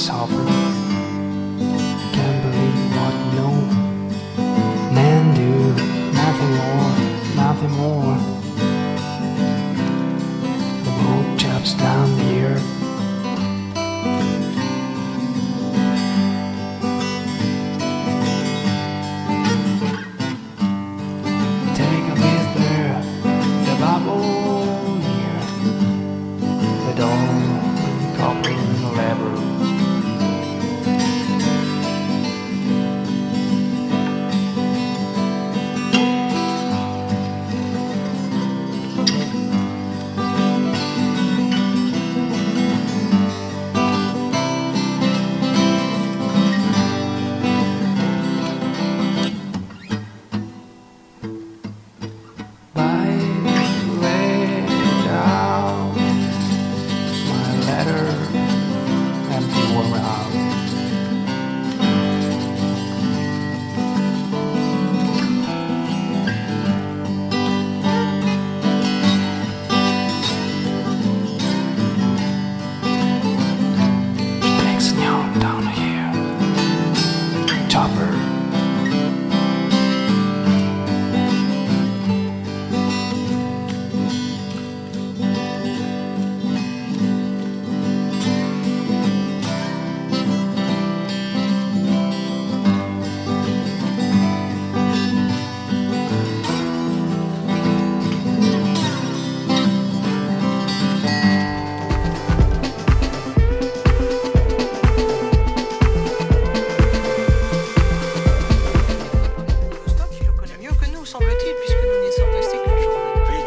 suffer. Can't believe what no man do. Nothing more, nothing more. The boat chops down the earth. Take a breath there, the bubble near the door, copper lever. Down here, chopper. Semble-t-il, puisque nous n'y sommes restés qu'une journée.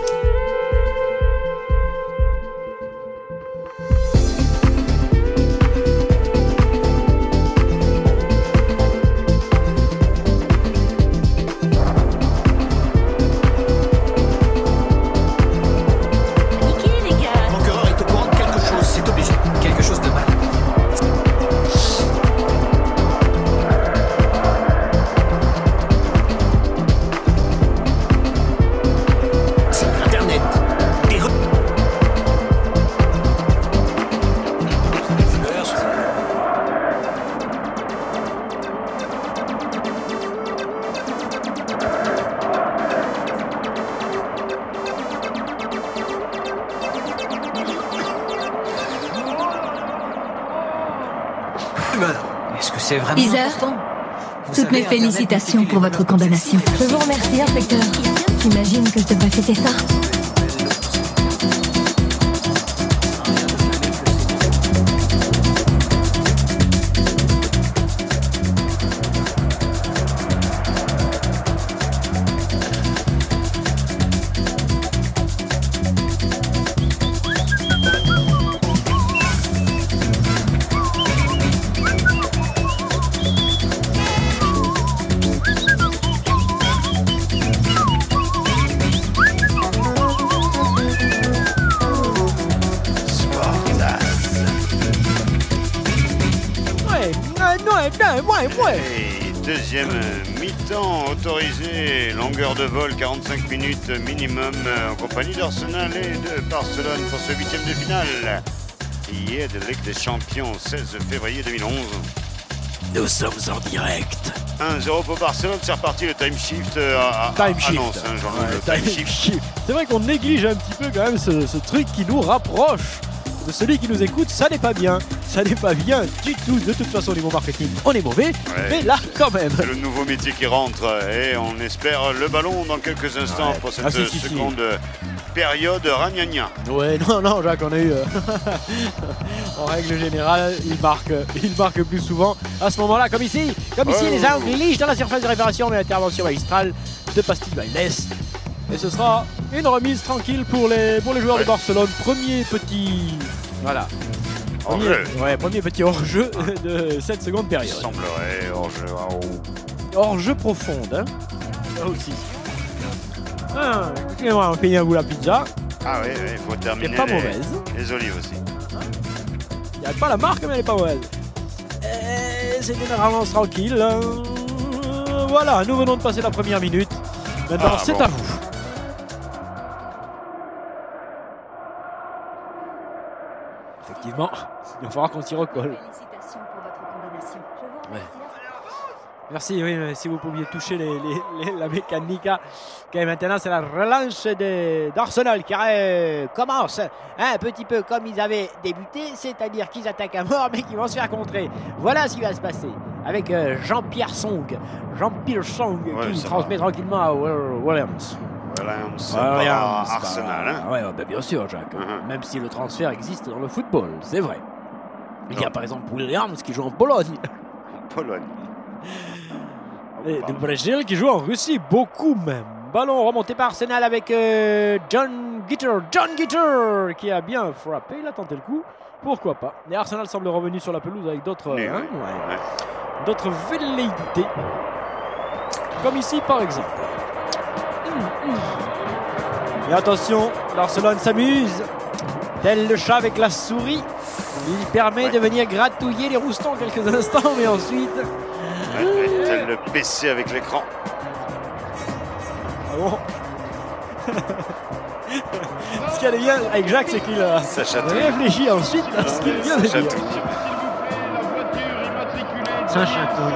Niquez les gars. L'enquêreur est au courant de quelque chose, c'est obligé. Quelque chose de mal. Est-ce que c'est vraiment Isa, important? Vous toutes savez, mes Internet félicitations multiplie pour les votre bonheurs condamnation. Je vous remercie, inspecteur. J'imagine que je devrais fêter ça. Et deuxième mi-temps autorisé, longueur de vol 45 minutes minimum en compagnie d'Arsenal et de Barcelone pour ce huitième de finale. Hier de Ligue des Champions, 16 février 2011. Nous sommes en direct. 1-0 pour Barcelone, c'est reparti le time shift. Time shift. Annonce, hein, Jean-Louis, le time shift. C'est vrai qu'on néglige un petit peu quand même ce truc qui nous rapproche de celui qui nous écoute. Ça n'est pas bien, ça n'est pas bien du tout. De toute façon, au niveau marketing, on est mauvais, mais là quand même. C'est le nouveau métier qui rentre et on espère le ballon dans quelques instants pour cette seconde période ragnagna. Ouais, non, Jacques, on a eu. En règle générale, il marque plus souvent à ce moment-là, comme ici, les Anglish dans la surface de réparation, mais l'intervention magistrale de Pastille Bailles. Et ce sera une remise tranquille pour les joueurs de Barcelone. Premier petit. Voilà. Premier petit hors-jeu de cette seconde période. Il semblerait hors-jeu. Hors-jeu profonde, hein. Là aussi. Excusez-moi, on paye un bout la pizza. Ah oui, il faut terminer. Elle est pas mauvaise. Les olives aussi. Il n'y a pas la marque, mais elle est pas mauvaise. C'est une avance tranquille. Voilà, nous venons de passer la première minute. Maintenant, c'est à vous. Effectivement, il va falloir qu'on s'y recolle. Félicitations pour votre condamnation. Je vous remercie. Merci, oui, mais si vous pouviez toucher la mécanique. Ok, maintenant c'est la relance d'Arsenal qui commence un petit peu comme ils avaient débuté, c'est-à-dire qu'ils attaquent à mort mais qu'ils vont se faire contrer. Voilà ce qui va se passer avec Jean-Pierre Song Ouais, qui ça transmet va. tranquillement à Williams. Williams, Williams, par Arsenal. Hein. Ouais, bien sûr, Jacques. Même si le transfert existe dans le football, c'est vrai. Il y a par exemple Williams qui joue en Pologne. Pologne. Et du Brésil qui joue en Russie, beaucoup même. Ballon remonté par Arsenal avec John Gitter qui a bien frappé, il a tenté le coup, pourquoi pas. Et Arsenal semble revenu sur la pelouse avec d'autres Oui, hein, oui. ouais, Ouais. d'autres velléités. Comme ici par exemple. Et attention, l'Arsenal s'amuse. Tel le chat avec la souris. Il permet de venir gratouiller les roustons quelques instants, mais ensuite... Ouais, tel le PC avec l'écran. Ah bon. Ce qui est bien avec Jacques, c'est qu'il a Ça chatouille. réfléchi ensuite à ce qu'il vient de Ça dire. chatouille. Ça chatouille.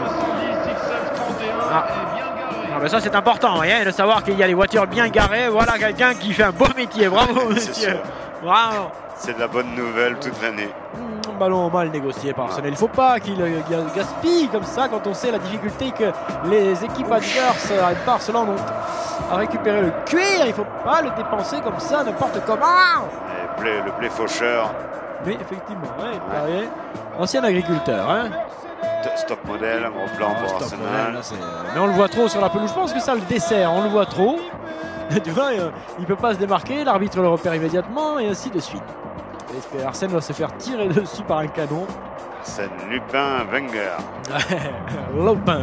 Ah, mais ça c'est important, hein, de savoir qu'il y a les voitures bien garées. Voilà quelqu'un qui fait un beau métier. Bravo, C'est monsieur. sûr. Bravo. C'est de la bonne nouvelle toute l'année. Ballon mal négocié par Arsenal. Il ne faut pas qu'il gaspille comme ça quand on sait la difficulté que les équipes adverses à Barcelone ont à récupérer le cuir. Il ne faut pas le dépenser comme ça n'importe comment. Et le blé faucheur, Oui, effectivement, ouais, pareil. Ancien agriculteur. Hein. stop modèle, gros plan pour Stop, Arsenal. là, mais on le voit trop sur la pelouse. Je pense que ça le dessert. On le voit trop. Tu vois, il ne peut pas se démarquer. L'arbitre le repère immédiatement et ainsi de suite. Et Arsène va se faire tirer dessus par un canon. C'est Lupin Wenger. Lopin.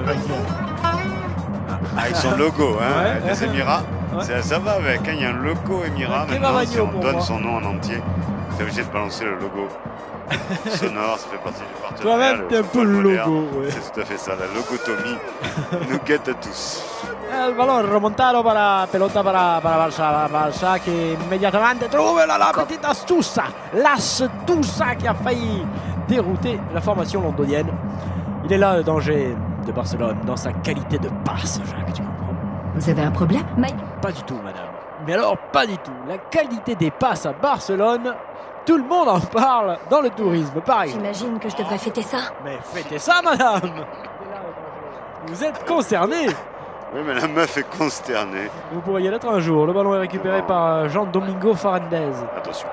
Avec son logo hein, Ouais. des Émirats. Ouais. Ça va avec, hein, il y a un logo Émirats. Ouais, Maintenant, si Kevin on Magno, donne pour son nom en entier, t'es obligé de balancer le logo sonore, ça fait partie du partenariat. Toi-même, t'es un peu le football moderne. logo. Ouais. C'est tout à fait ça, la logotomie nous guette tous. El balón remontado para pelota para Barça. Barça qui immédiatement trouve la petite l'astuce qui a failli dérouter la formation londonienne. Il est là le danger de Barcelone dans sa qualité de passe, Jacques, tu comprends? Vous avez un problème, Mike? Pas du tout, madame. Mais alors, pas du tout. La qualité des passes à Barcelone, tout le monde en parle dans le tourisme, pareil. J'imagine que je devrais fêter ça. Mais fêtez ça, madame! Vous êtes concerné. Oui, mais la meuf est consternée. Vous pourriez l'être un jour. Le ballon est récupéré par Jean-Domingo Farandez. Attention.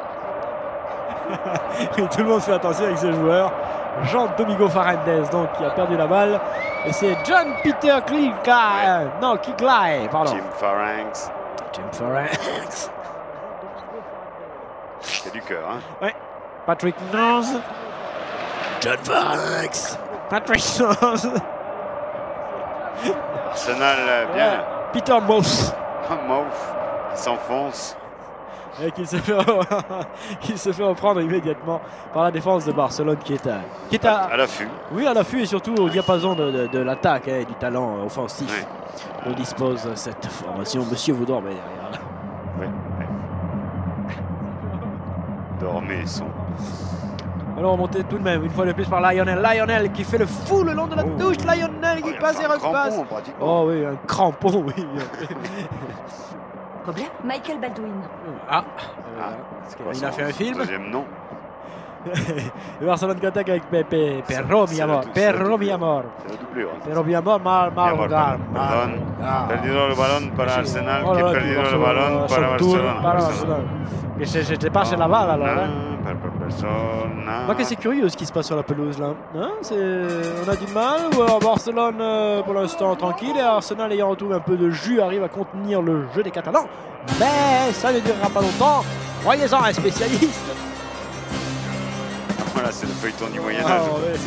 Et tout le monde fait attention avec ce joueur. Jean-Domingo Farandez, donc, qui a perdu la balle. Et c'est John Peter Kiglai. Non, Kiglai, pardon. Jim Faranks. Jim Farandez. C'est du cœur, hein. Patrick Nance. John Farandez. Patrick Nance. Arsenal, bien. Peter Moss. Mouf, qui s'enfonce. Et qui se fait reprendre immédiatement par la défense de Barcelone qui est à À l'affût. oui, à l'affût et surtout au diapason de l'attaque et du talent offensif. Ouais. On dispose de cette formation. Monsieur, vous dormez derrière là. Oui. Dormez, son. Alors remonté tout de même une fois de plus par Lionel. Lionel qui fait le fou le long de la touche. Lionel qui Oh, il a passe fait et un repasse. crampon, pratiquement. Oh oui, un crampon, oui. Problème? Michael Baldwin. Ah, C'est quoi il a son fait un film. Deuxième nom. Et Barcelone qui attaque avec Perro C'est Miamor. la- c'est la Perro doublure. Miamor. C'est la doublure. hein. Pero Miamor, Miamor, perdón. Perdido el balón para Arsenal, Oh que là là, perdido puis el balón Barcelone, para son tour Barcelona. para Barcelone. Que je te passe la balle alors. Hein. Persona. C'est curieux ce qui se passe sur la pelouse là. Hein, on a du mal ou alors Barcelone pour l'instant tranquille et Arsenal ayant retrouvé un peu de jus arrive à contenir le jeu des Catalans. Mais ça ne durera pas longtemps. Croyez-en un spécialiste. Voilà, c'est le feuilleton du Ah, Moyen-Âge. ouais,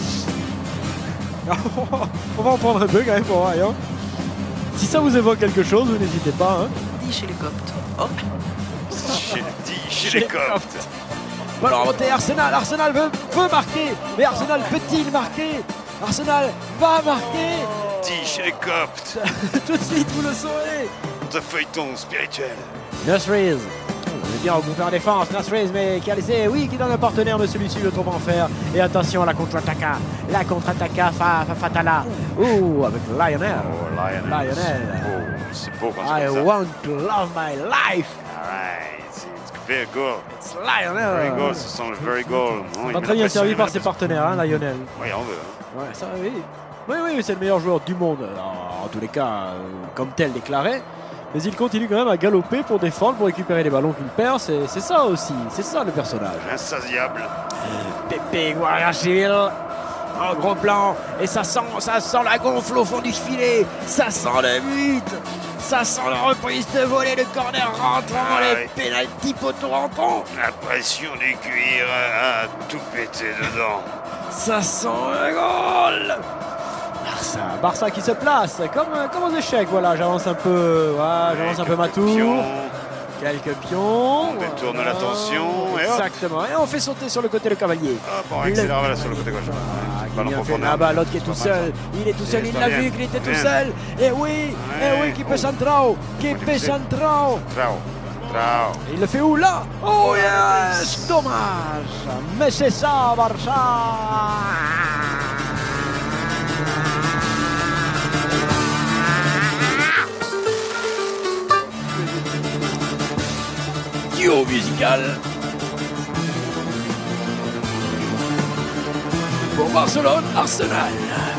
on va en prendre un peu quand même pour voir. Hein. Si ça vous évoque quelque chose, vous n'hésitez pas. Hein. Dit chez les Coptes. Hop. Chez les Coptes. Ballon remonté, Arsenal veut marquer. Mais Arsenal peut-il marquer? Arsenal va marquer. Dit chez les Coptes. Tout de suite, vous le saurez. Notre feuilleton spirituel. Nurseries. est bien regroupé en défense. Nasriz, mais qui a laissé, oui, qui donne un partenaire, mais celui-ci le trouve en fer. Et attention à la contre-attaque. La contre-attaque Fatala. Ouh, avec Lionel. Oh, Lionel. C'est beau parce I que ça. want to love my life. Alright, it's very good. It's Very Lionel. good, ce sont le very good. Oh, Pas très bien servi par ses partenaires, hein, Lionel. Oui, on veut. Hein. Ouais, ça, oui. Oui, c'est le meilleur joueur du monde, en tous les cas, comme tel déclaré. Mais il continue quand même à galoper pour défendre, pour récupérer les ballons qu'il perd. C'est ça aussi, c'est ça le personnage. Insatiable. Pepe Guarachil, en gros plan, et ça sent la gonfle au fond du filet, ça sent le but, ça sent la reprise de volée, le corner rentrant, les pénaltys poteaux rentrants. La pression du cuir a tout pété dedans. Ça sent le goal. Barça qui se place comme aux échecs. Voilà, j'avance un peu, j'avance un peu ma tour. Quelques pions. On détourne l'attention et hop. Exactement. Et on fait sauter sur le côté le cavalier. Hop, on accélère voilà, sur le côté gauche. Ballon profondeur. Ah bah l'autre qui est tout seul. Il est tout seul, il l'a vu qu'il était tout seul. Et oui, qui peut centrao. Trao. Il le fait où là? Oh yes, dommage. Mais c'est ça, Barça. Duo musical pour Barcelone, Arsenal.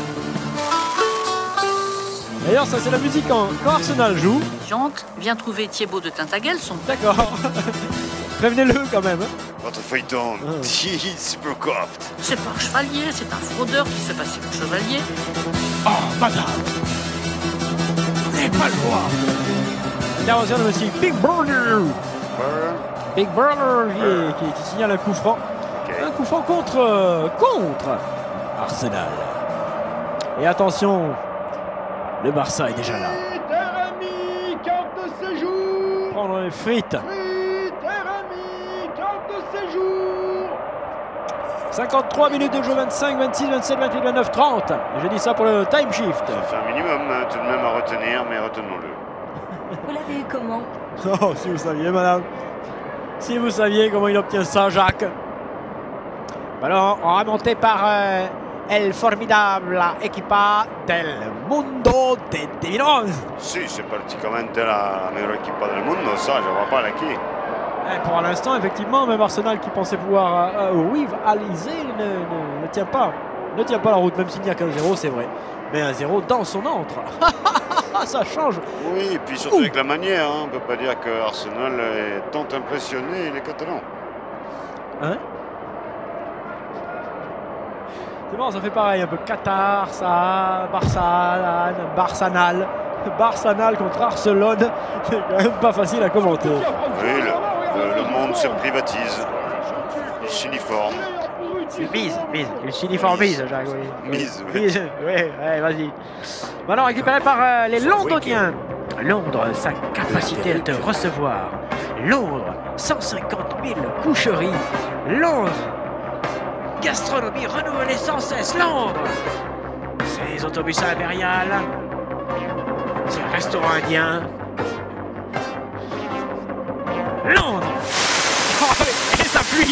D'ailleurs, ça c'est la musique quand Arsenal joue. Jante vient trouver Thibaut de Tintaguel, son D'accord. Prévenez-le quand même. Votre feuilleton dit Supercopt. C'est pas un chevalier, c'est un fraudeur qui se fait passer pour chevalier. Oh, madame, vous n'avez pas le droit. Intervention de monsieur Big Burner. Big Burner qui signale un coup franc. Okay. Un coup franc contre Arsenal. Et attention, le Barça est déjà là. Carte de séjour. Prendre les frites. Carte de séjour. 53 minutes de jeu, 25, 26, 27, 28, 29, 30. J'ai dit ça pour le time shift. Ça fait un minimum tout de même à retenir, mais retenons-le. Vous l'avez eu comment? Oh, si vous saviez, madame. Si vous saviez comment il obtient ça, Jacques. Ballon remonté par El Formidable Equipa del Mundo de Milan. Si, c'est praticamente la meilleure équipe del mundo, ça, je vois pas laquelle. Pour l'instant, effectivement, même Arsenal qui pensait pouvoir rivaliser ne tient pas. Ne tient pas la route, même s'il n'y a qu'un 0, c'est vrai. Mais un 0 dans son antre. Ça change. Oui, et puis surtout avec la manière, hein. On ne peut pas dire que Arsenal est tant impressionné les Catalans. Hein? C'est bon, ça fait pareil, un peu Qatar, ça, Barçanal contre Arcelone. C'est quand même pas facile à commenter. Oui, le monde se privatise. Il s'uniforme. Il s'uniformise, Jacques, oui. Mise, oui. Mise, oui, vas-y. Maintenant récupéré par les Londoniens. Londres, sa capacité à te recevoir. Londres, 150 000 coucheries. Londres, gastronomie renouvelée sans cesse. Londres, ces autobus impériales. Ces restaurants indiens. Londres. Oh, et ça pluie.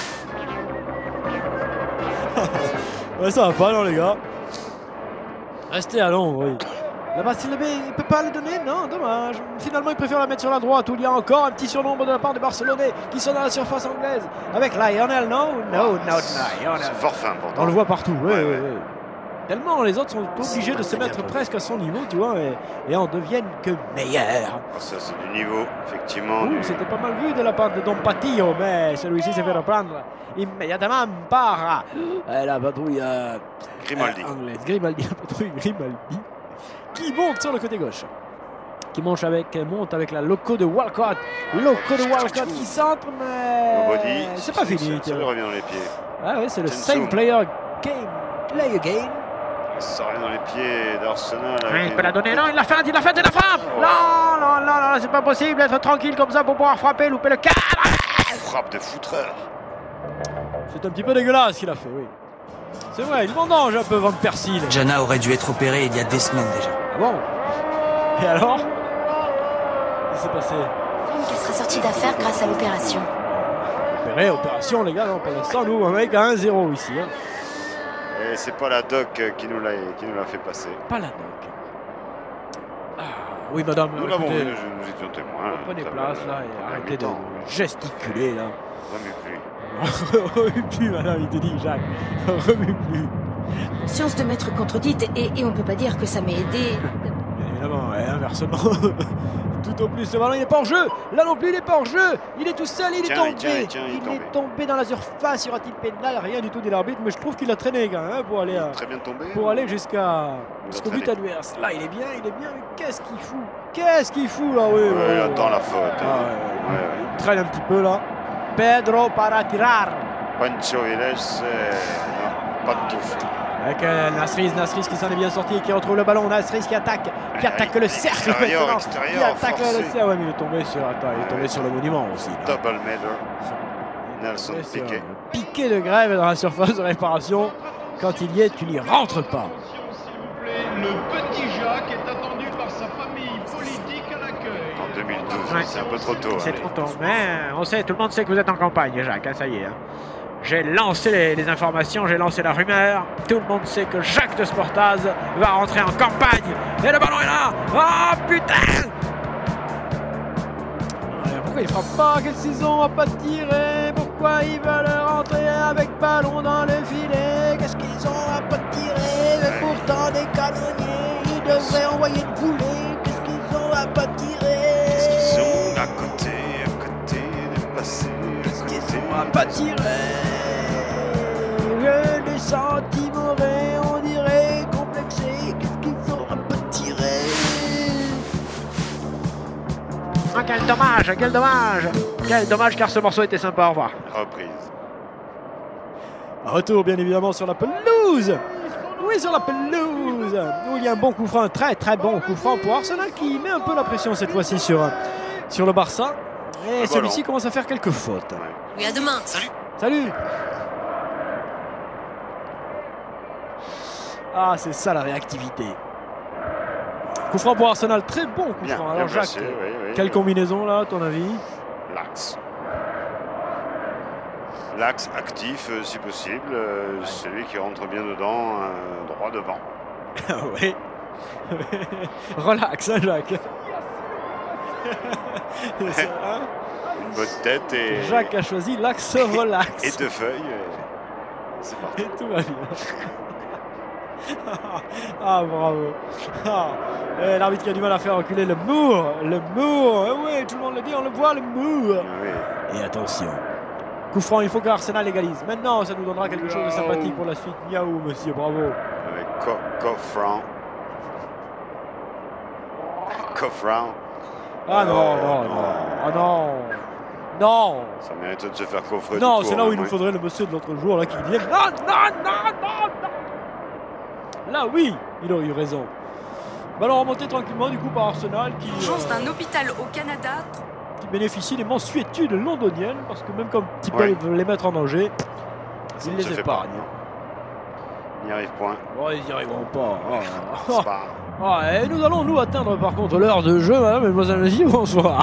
Ouais, ça va pas, non, les gars. Restez à Londres, oui. La Bastille, il peut pas le donner, non, dommage. Finalement, il préfère la mettre sur la droite où il y a encore un petit surnombre de la part des Barcelonais qui sont dans la surface anglaise. Avec Lionel, non, Lionel. C'est fort fin pourtant. On le voit partout, oui. Ouais. Tellement les autres sont obligés de se mettre presque à son niveau, tu vois, et en deviennent que meilleurs. Ça, c'est du niveau, effectivement. C'était pas mal vu de la part de Don Patillo, mais celui-ci s'est fait reprendre immédiatement par la patrouille Grimaldi. anglaise. La patrouille Grimaldi, qui monte sur le côté gauche. Qui monte avec la loco de Walcott. Qui centre, mais c'est pas fini. Ça lui revient dans les pieds. Ah ouais, c'est le Tensou. same player game. Play again. Ça revient dans les pieds d'Arsenal. Il peut la donner, non, il la frappe. Non, c'est pas possible d'être tranquille comme ça pour pouvoir frapper, louper le cadre. Frappe de foutreur. C'est un petit peu dégueulasse ce qu'il a fait, oui. C'est vrai, il vendange un peu Van Persie. Jana aurait dû être opéré il y a des semaines déjà. Ah bon? Et alors? Qu'est-ce qui s'est passé? sorti d'affaires grâce à l'opération. Opération les gars, non, pour l'instant nous on est avec un 1-0 ici. Hein. Et c'est pas la doc qui nous l'a fait passer. Pas la doc. Ah, oui madame, Nous l'avons écoutez, vu, nous étions témoins. prenez Ça place va, là et ça va arrêtez de mi-temps. gesticuler là. Remue plus. Remue plus madame, il te dit Jacques. Remue plus. Conscience de m'être contredite et on peut pas dire que ça m'ait aidé. Évidemment, et inversement. Tout au plus, le ballon il est pas en jeu. Là non plus il est pas en jeu. Il est tout seul, il est tombé. Il est tombé dans la surface. Y aura-t-il pénal? Rien du tout de l'arbitre, mais je trouve qu'il a traîné quand même, hein, pour aller Très bien tombé. jusqu'au but adverse. Là il est bien, mais qu'est-ce qu'il fout? Qu'est-ce qu'il fout là? Oui, Il attend la faute. Ah, ouais. Il traîne un petit peu là. Pedro para tirar. Pancho Villes, non, pas de touche. Avec Nasriz qui s'en est bien sorti et qui retrouve le ballon. Nasriz qui attaque le cercle maintenant. Qui attaque le cercle. Ouais, mais il est tombé sur le monument aussi. Là. Double medal. Nelson Piqué. Piqué de grève dans la surface de réparation. Quand il y est, tu n'y rentres pas. Le petit Jacques est attendu par sa famille politique à l'accueil. En 2012, Ouais. c'est un peu trop tôt. C'est allez. trop tôt. Mais on sait, tout le monde sait que vous êtes en campagne, Jacques. Hein, ça y est. Hein. J'ai lancé les informations, j'ai lancé la rumeur. Tout le monde sait que Jacques de Sportaz va rentrer en campagne. Et le ballon est là. Oh putain! Pourquoi il frappe pas? Quelle saison va pas tirer? Pourquoi ils veulent rentrer avec ballon dans le filet? Qu'est-ce qu'ils ont à pas tirer? Mais pourtant des canonniers, ils devraient envoyer de boulet. Qu'est-ce qu'ils ont à pas tirer? Qu'est-ce qu'ils ont à côté de passer? Qu'est-ce qu'ils ont à pas tirer? Je les sens timorés, on dirait complexés. Qu'est-ce qu'ils ont à pas tirer? Ah, quel dommage, quel dommage! Quel dommage car ce morceau était sympa, au revoir. Reprise. Retour bien évidemment sur la pelouse. Oui, sur la pelouse. Où il y a un bon coup franc, un très très bon coup franc pour Arsenal qui met un peu la pression cette fois-ci sur le Barça. Et celui-ci commence à faire quelques fautes. Oui, à demain. Salut. Salut. Ah, c'est ça la réactivité. Coup franc pour Arsenal, très bon coup Bien, franc. bien Alors Jacques, placé, oui. quelle combinaison là à ton avis? L'axe actif si possible, celui qui rentre bien dedans, droit devant. Oui. Relax, hein, Jacques. C'est ça, hein? Une bonne tête et, Jacques a choisi l'axe relax. et deux feuilles. C'est parti. Et tout va bien. Ah, bravo. Ah. Et l'arbitre qui a du mal à faire reculer le Mour. Le Mour. Eh oui, tout le monde le dit, on le voit, le Mour. Oui. Et attention. Coup franc, il faut qu'Arsenal égalise. Maintenant, ça nous donnera quelque chose de sympathique pour la suite. Miaou, monsieur, bravo. Avec Coffran. Coffran. Ah non, non, non. Ah non. Non. Ça mérite de se faire coffrer. Non, tout c'est court, là où il nous oui. faudrait le monsieur de l'autre jour là qui dit non, non, non, non, non. Là, oui, il aurait eu raison. Ballon remonté tranquillement du coup par Arsenal qui Urgence d'un hôpital au Canada. bénéficie des mensuétudes londoniennes parce que même comme ils Ouais. peuvent les mettre en danger, Ça ils ne les se fait pas. épargnent. Il n'y arrive point. Oh, ils n'y arriveront pas. C'est pas grave. Et nous allons nous atteindre par contre l'heure de jeu, madame et mademoiselle, messieurs, bonsoir.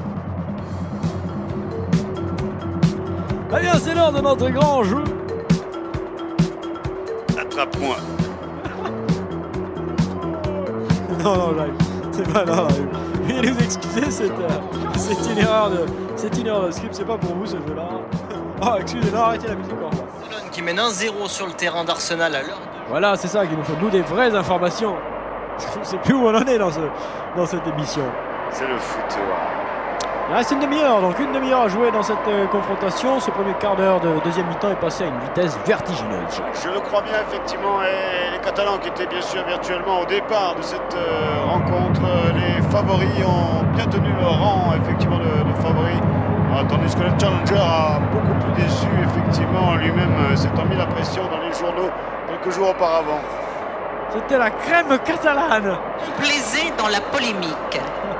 Eh bien, c'est l'heure de notre grand jeu. Attrape-moi. Non, non, j'arrive. C'est pas non, veuillez nous excuser, c'est une erreur de script, c'est pas pour vous ce jeu-là. Oh, excusez-moi, arrêtez la musique. Barcelone qui mène 1-0 sur le terrain d'Arsenal à l'heure de Voilà, c'est ça qu'il nous faut, nous, des vraies informations. Je ne sais plus où on en est dans cette émission. C'est le foot. Il reste une demi-heure, donc une demi-heure à jouer dans cette confrontation. Ce premier quart d'heure de deuxième mi-temps est passé à une vitesse vertigineuse. Je le crois bien, effectivement. Et les Catalans, qui étaient bien sûr virtuellement au départ de cette rencontre, les favoris ont bien tenu leur rang, effectivement, de favoris. Tandis que le Challenger a beaucoup plus déçu, effectivement, lui-même s'étant mis la pression dans les journaux quelques jours auparavant. C'était la crème catalane. Plaisez dans la polémique.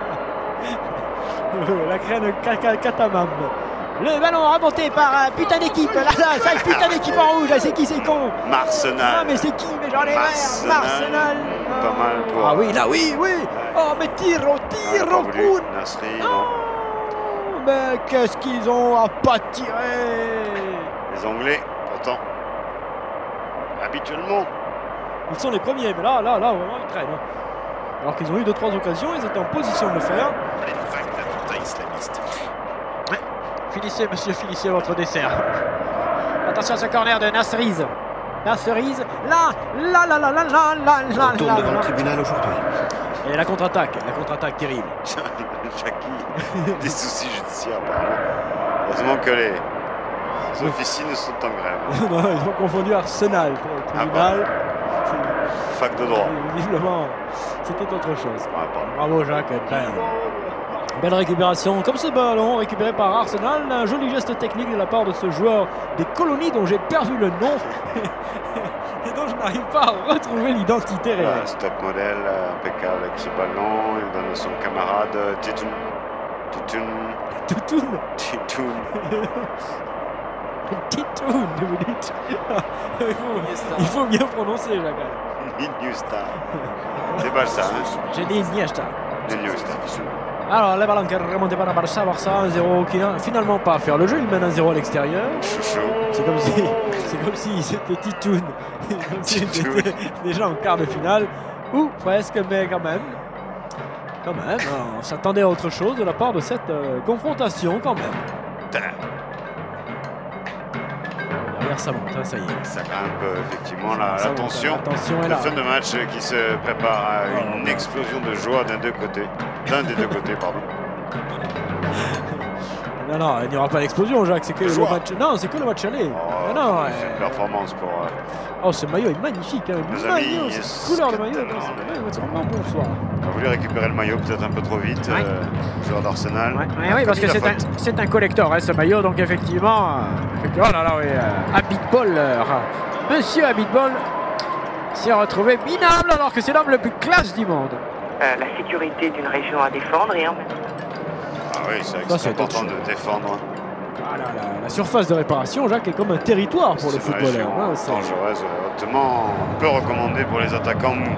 La crème catamam. Le ballon remonté par putain d'équipe. Là, ça, putain d'équipe en rouge. Là, c'est qui, c'est con? Marsenal. Ah, mais c'est qui? Mais j'en ai marre. Arsenal. Pas mal pour. Ah oui, là, oui, oui. Oh, mais tire au Pas voulu. coup. Nasri, Non, mais qu'est-ce qu'ils ont à pas tirer. Les Anglais, pourtant, habituellement. Ils sont les premiers, mais là, vraiment, ils traînent. Alors qu'ils ont eu 2-3 occasions, ils étaient en position de le faire. Les vagues d'attentats islamistes. Ouais. Finissez, monsieur, finissez votre dessert. Attention à ce corner de Nasseriz. Nasseriz, là. Retourne devant le tribunal aujourd'hui. Et la contre-attaque terrible. Jackie, des soucis judiciaires, apparemment. Heureusement que les officines sont en grève. Non, ils ont confondu Arsenal. Tribunal. Fac de droit. Visiblement, c'était autre chose. Ah, pardon. Bravo Jacques, belle récupération. Comme ce ballon récupéré par Arsenal, un joli geste technique de la part de ce joueur des colonies dont j'ai perdu le nom et dont je n'arrive pas à retrouver l'identité réelle. Ah, stop modèle, impeccable avec ce ballon. Il donne à son camarade Titoun. Titoun, vous dites. Il faut bien prononcer, Jacques. Iniesta. C'est pas ça, hein? J'ai dit Iniesta. Iniesta. Alors, le ballon qui est remonté par la Barça, 1-0 qui n'a finalement pas à faire le jeu. Il mène 1-0 à l'extérieur. Chouchou. C'est comme si c'était Titoun. Comme si c'était déjà en quart de finale. Ou presque, mais quand même. On s'attendait à autre chose de la part de cette confrontation quand même. Derrière ça monte, hein, ça y est. Ça grimpe effectivement la tension. La tension est La là. fin de match qui se prépare à une explosion de joie d'un des deux côtés, pardon. Non, il n'y aura pas d'explosion, Jacques. C'est que le match. Non, c'est que le match aller. Oh, non, c'est une performance pour oh, ce maillot est magnifique. Hein. nos Maillot, amis. cette couleur de maillot. C'est vraiment bon soir. On a voulu récupérer le maillot peut-être un peu trop vite, Ouais. Joueur d'Arsenal. Oui, parce que c'est un collector, hein, ce maillot. Donc effectivement, oh là là, oui, Abitbol, Monsieur Abitbol s'est retrouvé minable alors que c'est l'homme le plus classe du monde. La sécurité d'une région à défendre et en même temps. Ah oui, c'est Ça, c'est important autre de défendre. Ah là là, la surface de réparation, Jacques, est comme un territoire pour le C'est une footballeur. région Hein, c'est- dangereuse, hautement peu recommandée pour les attaquants mous.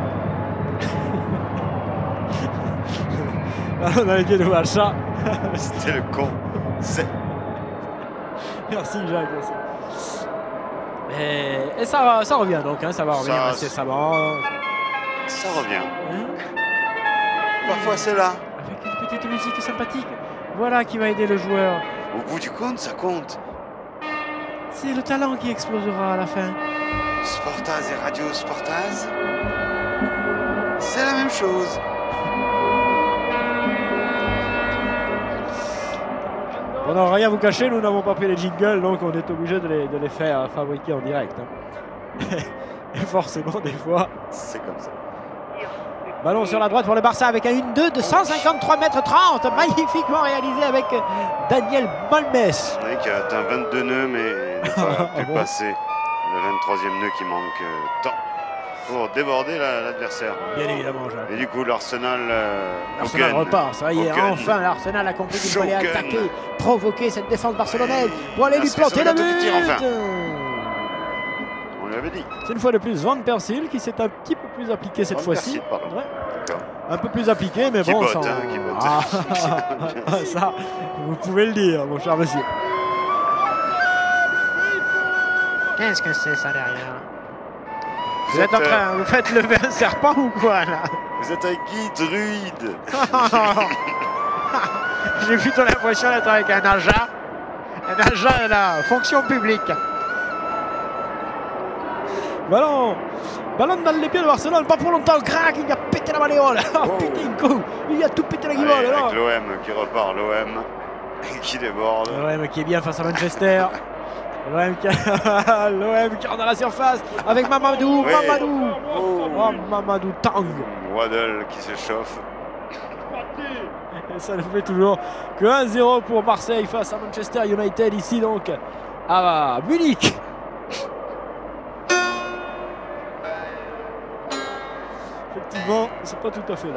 On a les pieds de Walcha. C'était le con. Merci Jacques. Merci. Et ça revient donc, hein, ça va revenir Ça- incessamment. Ça revient. Hein, Parfois c'est là. avec une petite musique sympathique. Voilà qui va aider le joueur. Au bout du compte, ça compte. C'est le talent qui explosera à la fin. Sportaz et Radio Sportaz, c'est la même chose. On n'a rien à vous cacher, nous n'avons pas pris les jingles, donc on est obligé de les faire fabriquer en direct. Hein. Et forcément, des fois. C'est comme ça. Ballon sur la droite pour le Barça avec un 1-2 de 153 mètres 30, magnifiquement réalisé avec Daniel Malmes. Oui, qui a atteint 22 nœuds, mais n'a pas pu Bon. passer le 23e nœud qui manque tant pour déborder l'adversaire. Bien évidemment, Jacques. Et du coup, l'Arsenal L'Arsenal Hogan. repart, ça y est, Hogan. enfin l'Arsenal a compris qu'il fallait Shogun. attaquer, provoquer cette défense barcelonaise pour aller Là, lui c'est planter le Sogato qui tire, enfin. but. On l'avait dit. C'est une fois de plus Van Persie qui s'est un petit peu plus appliqué cette Van fois-ci. Persie, pardon. Ouais. D'accord. Un peu plus appliqué, mais Qui bon, botte, ça, hein, qui botte. Ah, ça, vous pouvez le dire, mon cher monsieur. Qu'est-ce que c'est ça derrière? Vous êtes en train, vous faites lever un serpent ou quoi là? Vous êtes avec Guy Druide. J'ai plutôt l'impression d'être avec un agent. Un agent de la fonction publique. Ballon dans les pieds de Barcelone, pas pour longtemps, crack, il a pété la malléole. Oh, putain, un coup, il a tout pété la guimole. Allez, là. avec l'OM qui repart, l'OM qui déborde. L'OM qui est bien face à Manchester. L'OM qui rentre dans la surface avec Mamadou. Oui. Mamadou. Oh, Mamadou Tang. Waddle qui s'échauffe. Et ça ne fait toujours que 1-0 pour Marseille face à Manchester United ici donc à Munich. Effectivement, c'est pas tout à fait là.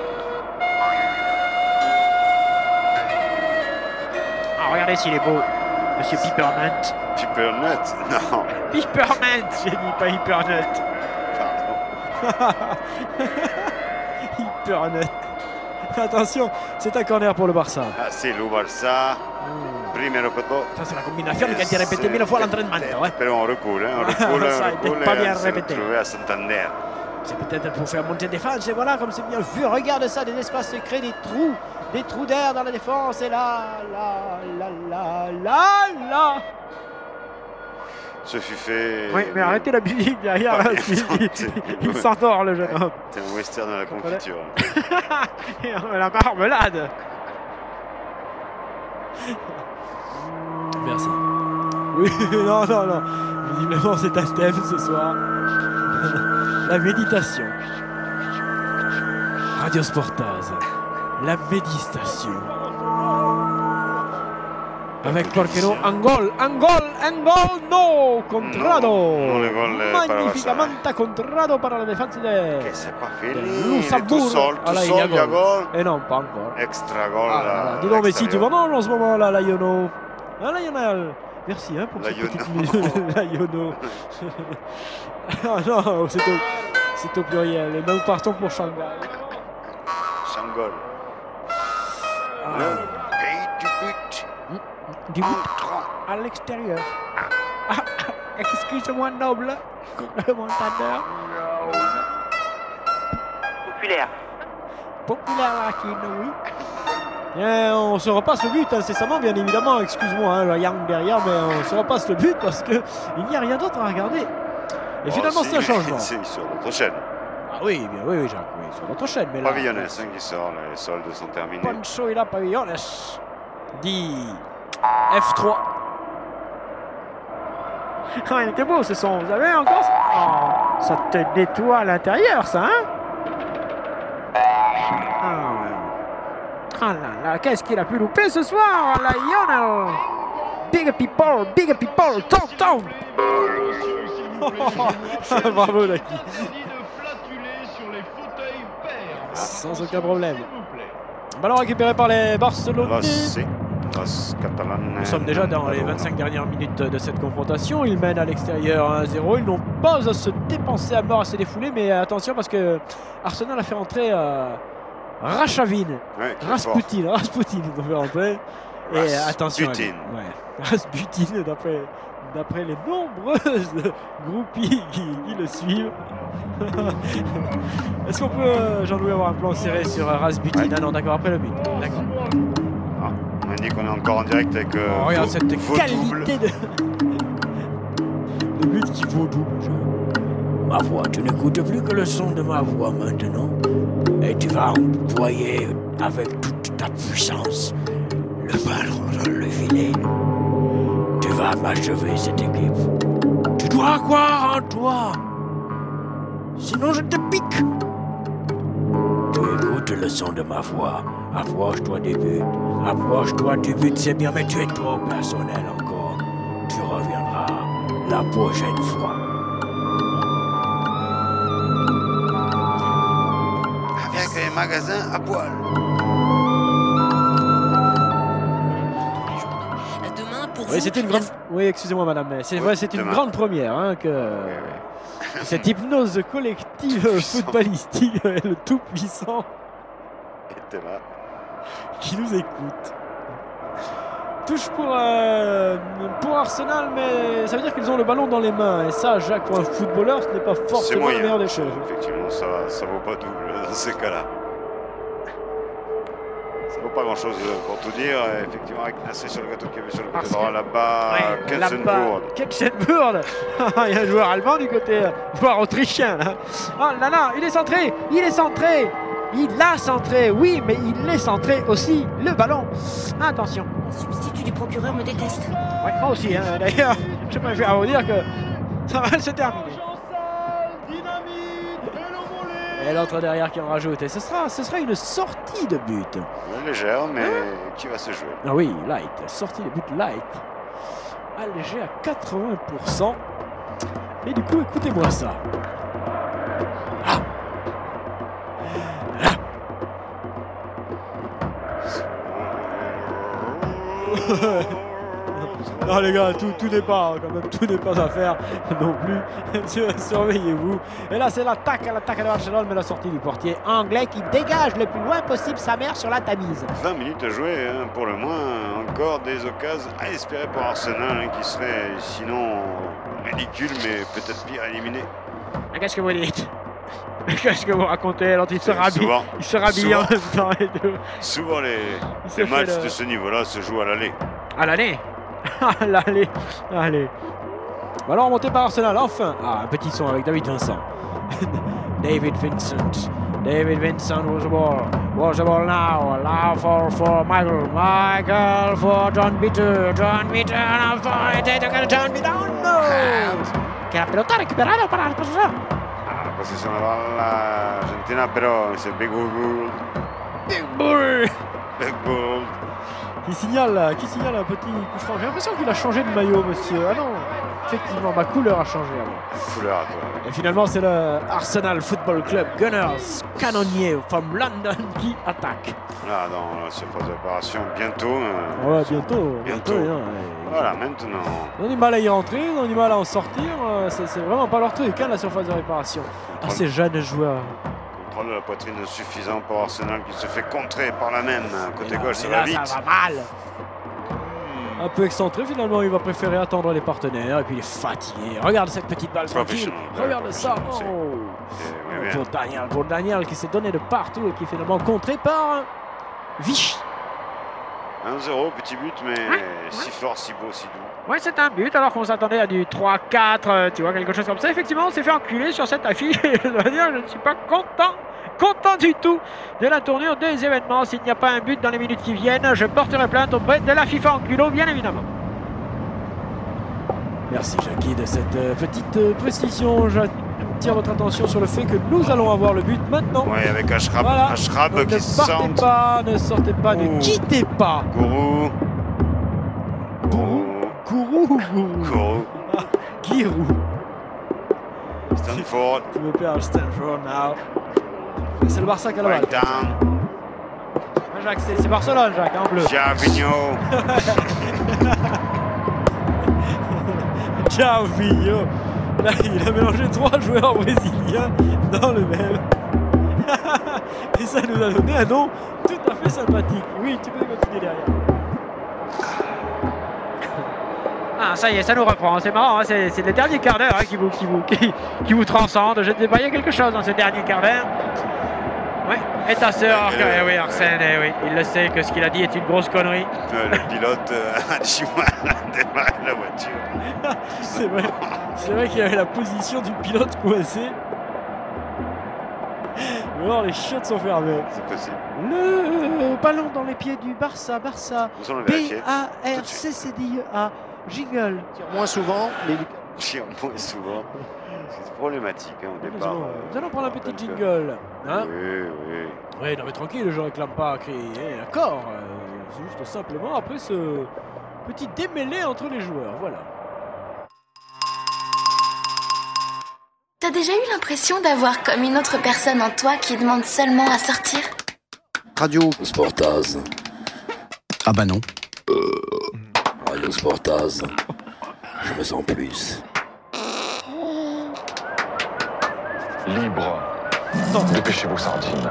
Ah, regardez s'il est beau, Monsieur Peppermint. Peppermint. Non, Peppermint, j'ai dit pas Hypernut. pardon. Hypernut. Attention, C'est un corner pour le Barça. Ah, c'est le Barça. Primero peto. Ça, c'est la combinaison qui a été répétée 1000 fois à l'entraînement. Ouais. Mais on recule, on recule, Ça a été pas bien répété. Retrouvé à Santander. C'est peut-être pour faire monter la défense. Et voilà, comme c'est bien vu. Regarde ça, des espaces secrets, des trous d'air dans la défense. Et là. Ce fut fait. Oui, mais arrêtez la musique derrière. Là, il s'endort, le jeune homme. C'est un western à la confiture. Et la marmelade. Merci. Oui, non. Visiblement, c'est un thème ce soir. La méditation. Radio Sportaz. La méditation. Avec Porquero, un gol, no, Contrado. Non, le gol Magnificamente Contrado para la défense de c'est pas fini. Luxembourg. Tout seul, il y a gol. Et non, pas encore. Extra gol. Dis donc, Messi, tu vas en ce moment là, Lionel. Lionel. Merci pour cette petite minute. Lionel. Ah non, c'est au pluriel. Et nous partons pour Shanghai. Changol. Le pays du but. Du but à l'extérieur. Excuse-moi, noble. Commentateur. Populaire la Kin, oui. Bien, on se repasse le but incessamment, bien évidemment. Excuse-moi, le Yang derrière, mais on se repasse le but parce qu'il n'y a rien d'autre à regarder. Et finalement, c'est un changement. C'est sur notre chaîne. Ah oui, bien oui, Jacques, oui, sur notre chaîne. Mais là, Pavillonnes qui sort, les soldes sont terminés. Pancho et la Pavillonnes. Dit F3. Ah, il était beau ce son, vous avez encore ça? Oh, ça te nettoie à l'intérieur, ça, hein? Ah là là, qu'est-ce qu'il a pu louper ce soir, la Lionel? Big people, tom. Bravo, Naki. Sans aucun problème. Ballon récupéré par les Barcelonais. Nous sommes déjà dans les 25 dernières minutes de cette confrontation. Ils mènent à l'extérieur 1-0. Ils n'ont pas à se dépenser à mort, à se défouler. Mais attention parce que Arsenal a fait entrer Rashavin. Ouais, Rasputin, ils ont fait rentrer. Et attention. Rasputin, d'après les nombreuses groupies qui le suivent. Est-ce qu'on peut, Jean-Louis, avoir un plan serré sur Rasputin? Ah non, d'accord, après le but. D'accord. On dit qu'on est encore en direct avec regarde cette qualité de but qui vaut double. Ma voix, tu n'écoutes plus que le son de ma voix maintenant. Et tu vas employer avec toute ta puissance le ballon dans le filet. Tu vas m'achever cette équipe. Tu dois croire en toi. Sinon je te pique. Tu écoutes le son de ma voix. Approche-toi du but. Approche-toi du but, c'est bien, mais tu es trop personnel encore. Tu reviendras la prochaine fois. Avec les magasins à poil. Demain, pour Oui, c'était une grande. Oui, excusez-moi, madame, mais c'est vrai, c'est une grande première hein, que. Cette hypnose collective footballistique, le tout-puissant était là. Qui nous écoute. Touche pour Arsenal, mais ça veut dire qu'ils ont le ballon dans les mains. Et ça, Jacques, pour un footballeur, ce n'est pas forcément la meilleure des choses. Effectivement, ça vaut pas double dans ces cas-là. Ça vaut pas grand-chose pour tout dire. Effectivement, avec Nassé sur le gâteau qui est sur le côté droit là-bas. Ketchenbourg. Il y a un joueur allemand du côté, joueur autrichien. Là. Oh là là, il est centré. Il a centré, oui, mais il est centré aussi, le ballon. Attention. Le substitut du procureur me déteste. Ouais, moi aussi, hein. D'ailleurs, je préfère vous dire que ça va se terminer. Et l'autre derrière qui en rajoute. Et ce sera une sortie de but. Légère, mais qui va se jouer. Ah oui, light. Sortie de but light. Allégé à 80%. Et du coup, écoutez-moi ça. Ah! Non les gars, tout n'est pas, quand même, tout n'est pas à faire non plus. Surveillez-vous. Et là c'est l'attaque de Barcelone, mais la sortie du portier anglais qui dégage le plus loin possible sa mère sur la Tamise. 20 minutes à jouer, hein, pour le moins. Encore des occasions à espérer pour Arsenal, hein, qui serait sinon ridicule, mais peut-être pire à éliminer. Mais qu'est-ce que vous dites? Qu'est-ce que vous racontez? Alors il se rhabille en même temps et tout. Souvent les matchs de ce niveau-là se jouent à l'aller. À l'aller. À l'aller. Allez. Alors remonté par Arsenal, enfin. Ah, un petit son avec David Vincent. David Vincent was the ball now. Now for Michael for John Beater. John Beater, John Beater, no! Che la pelota recuperata para la posizione. La posizione dalla Argentina, però c'est Big Bull. Big Bull. Big Bull. Qui signale un petit coup franc. J'ai l'impression qu'il a changé de maillot, monsieur. Ah non, effectivement, ma couleur a changé alors. Couleur à toi. Et finalement, c'est le Arsenal Football Club Gunners Canonnier from London qui attaque. Là, dans la surface d'opération, bientôt. Ouais, bientôt. Voilà, maintenant. Ils ont du mal à y rentrer, ils ont du mal à en sortir. C'est vraiment pas leur truc, hein, la surface de réparation. Ah, ces jeunes joueurs. Contrôle de la poitrine suffisant pour Arsenal qui se fait contrer par la même. Côté gauche, ça va vite. Ça va mal. Un peu excentré, finalement, il va préférer attendre les partenaires. Et puis il est fatigué. Regarde cette petite balle tranquille. Regarde ça. Pour Daniel qui s'est donné de partout et qui est finalement contré par Vichy. 1-0, petit but, mais si fort, si beau, si doux. Ouais, c'est un but, alors qu'on s'attendait à du 3-4, tu vois, quelque chose comme ça. Effectivement, on s'est fait enculer sur cette affiche. Je dois dire, je ne suis pas content du tout de la tournure des événements. S'il n'y a pas un but dans les minutes qui viennent, je porterai plainte auprès de la FIFA en culot, bien évidemment. Merci Jackie de cette petite précision. J'attire votre attention sur le fait que nous allons avoir le but maintenant. Oui, avec Ashraf, voilà. Ashraf qui ne partez pas, ne sortez pas, ne quittez pas. Gourou. Giroud. Stanford. Tu me perds Stanford now. C'est le Barça qui a la balle. Jacques, c'est Barcelone, Jacques, en bleu. Javinho. Javinho. Là, il a mélangé 3 joueurs brésiliens dans le même. Et ça nous a donné un nom tout à fait sympathique. Oui, tu peux continuer derrière. Ah, ça y est, ça nous reprend. C'est marrant, hein, c'est les derniers quarts d'heure, hein, qui vous transcendent. Je ne sais pas, il y a quelque chose dans ce dernier quart d'heure. Ouais, et ta sœur, oui, Arsène, oui, il le sait que ce qu'il a dit est une grosse connerie. Le pilote a du mal à démarrer la voiture. C'est vrai qu'il y avait la position du pilote coincé. Mais alors les chiottes sont fermées. C'est possible. Le ballon dans les pieds du Barça. B-A-R-C-C-D-E-A. Jingle. Tire moins souvent, mais tire moins souvent. C'est problématique, hein, au départ. Nous allons prendre un petit jingle. Hein, oui. Oui, non mais tranquille, je réclame pas crier accord. C'est juste simplement après ce petit démêlé entre les joueurs. Voilà. T'as déjà eu l'impression d'avoir comme une autre personne en toi qui demande seulement à sortir? Radio Sportaz. Ah bah non. Radio Sportaz. Je me sens plus. Libre. Dépêchez vos sardines.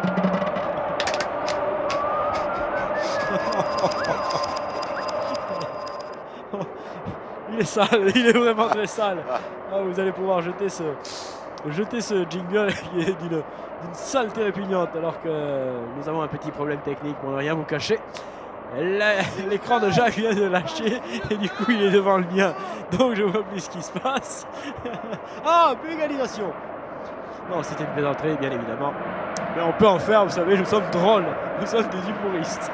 Il est sale, il est vraiment très sale. Ah, vous allez pouvoir jeter ce jingle qui est d'une saleté répugnante alors que nous avons un petit problème technique pour ne rien vous cacher. L'écran de Jacques vient de lâcher et du coup il est devant le mien, donc je vois plus ce qui se passe. Ah, plus égalisation. Non, c'était une plaisanterie bien évidemment, mais on peut en faire, vous savez, nous sommes drôles, nous sommes des humoristes.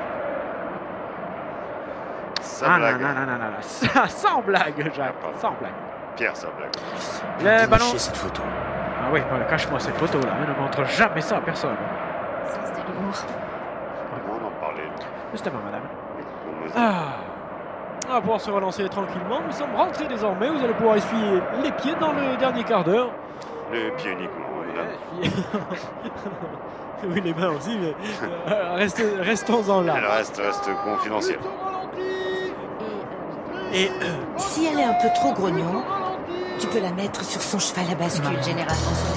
Sans blague. Non. Sans blague, Jacques, sans blague. Pierre, sans blague. Le ballon. Cette photo. Ah oui, cache-moi cette photo là, ne montre jamais ça à personne. Sens de l'humour. On en parlait. Justement, madame. On va pouvoir se relancer tranquillement. Nous sommes rentrés désormais. Vous allez pouvoir essuyer les pieds dans le dernier quart d'heure. Les pieds uniquement, madame. Oui, les mains aussi, mais restons-en là. Le reste confidentiel. Et si elle est un peu trop grognon, tu peux la mettre sur son cheval à bascule, généralement.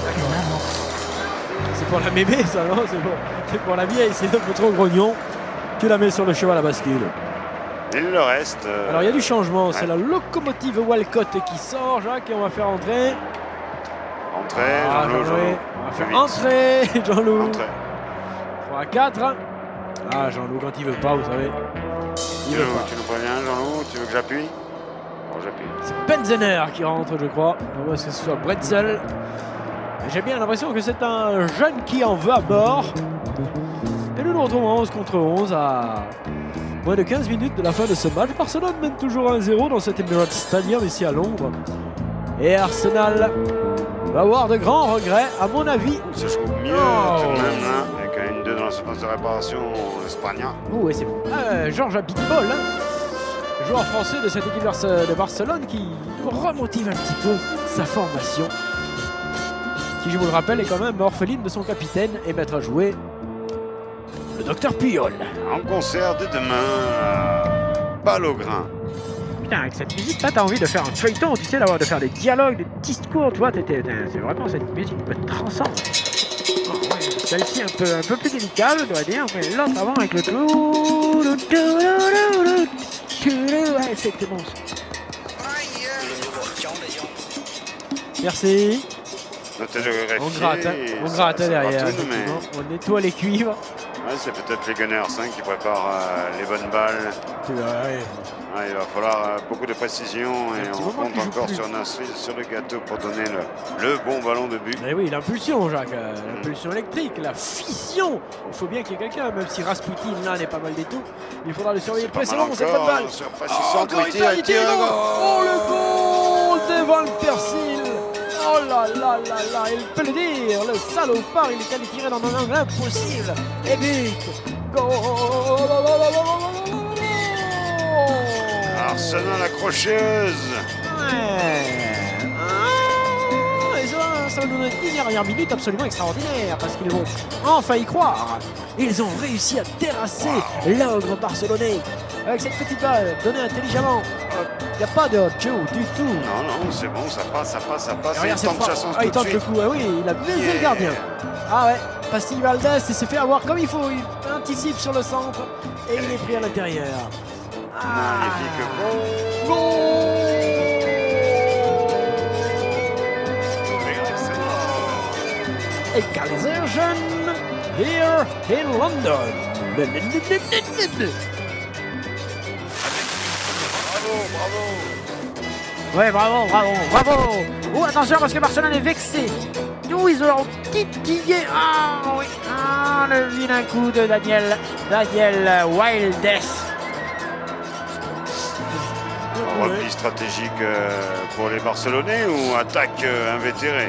c'est pour la mémé, ça, non? C'est pour la vieille, c'est un peu trop grognon. Tu la mets sur le cheval à bascule. Il le reste. Alors il y a du changement, c'est la locomotive Walcott qui sort, Jacques, et on va faire entrer. Entrée, Jean-Loup. On va faire entrer, Jean-Loup. Entrée. 3 à 4. Ah, Jean-Loup, quand il veut pas, vous savez. Il veut pas. Tu nous préviens, Jean-Loup? Tu veux que j'appuie? Bon, j'appuie. C'est Benzener qui rentre, je crois. On va que ce soit Bretzel. J'ai bien l'impression que c'est un jeune qui en veut à bord. Et nous nous retrouvons 11 contre 11 à moins de 15 minutes de la fin de ce match. Barcelone mène toujours 1-0 dans cet Emirates Stadium ici à Londres. Et Arsenal va avoir de grands regrets, à mon avis. Ça joue mieux tout de même, là, avec un 1-2 dans la surface de réparation espagnole. Oui, c'est Georges Abitbol, joueur français de cette équipe de Barcelone qui remotive un petit peu sa formation. Qui, je vous le rappelle, est quand même orpheline de son capitaine et maître à jouer le docteur Puyol. En concert dès demain, balle au grain. Putain, avec cette musique là, t'as envie de faire un feuilleton, tu sais, de faire des dialogues, des discours, tu vois, c'est vraiment cette musique qui me transcende. Oh, ouais, celle-ci un peu plus délicate, je dois dire, mais l'autre avant avec le ouais, c'était bon. Merci. On gratte derrière. On nettoie les cuivres. Ouais, c'est peut-être les Gunners qui préparent les bonnes balles. Ouais, il va falloir beaucoup de précision et on compte encore sur Nasri, sur le gâteau pour donner le bon ballon de but. Et oui, l'impulsion, Jacques, l'impulsion électrique, la fission. Il faut bien qu'il y ait quelqu'un, même si Rasputin là n'est pas mal du tout. Il faudra le surveiller près. C'est bon, c'est pas de balle. Oh, le goal de Van Persie. Oh là là là là, il peut le dire, le salopard, il est allé tirer dans un angle impossible. Et but. Arsenal accrocheuse. Ouais. Ça va nous donner une dernière minute absolument extraordinaire parce qu'ils vont enfin y croire. Ils ont réussi à terrasser l'ogre barcelonais avec cette petite balle donnée intelligemment. Il n'y a pas de jeu du tout. Non, c'est bon, ça passe. Regarde, il tente le coup, oui, il a baisé le gardien. Ah ouais, Pastille Valdez, il s'est fait avoir comme il faut, il anticipe sur le centre et il est pris à l'intérieur. Magnifique Equalization here in London. Bravo. Ouais, bravo. Oh, attention parce que Barcelone est vexé. Oh, ils ont titillé. Ah oui. Ah, le vilain coup de Daniel Wildes. Repli stratégique pour les Barcelonais ou attaque invétérée?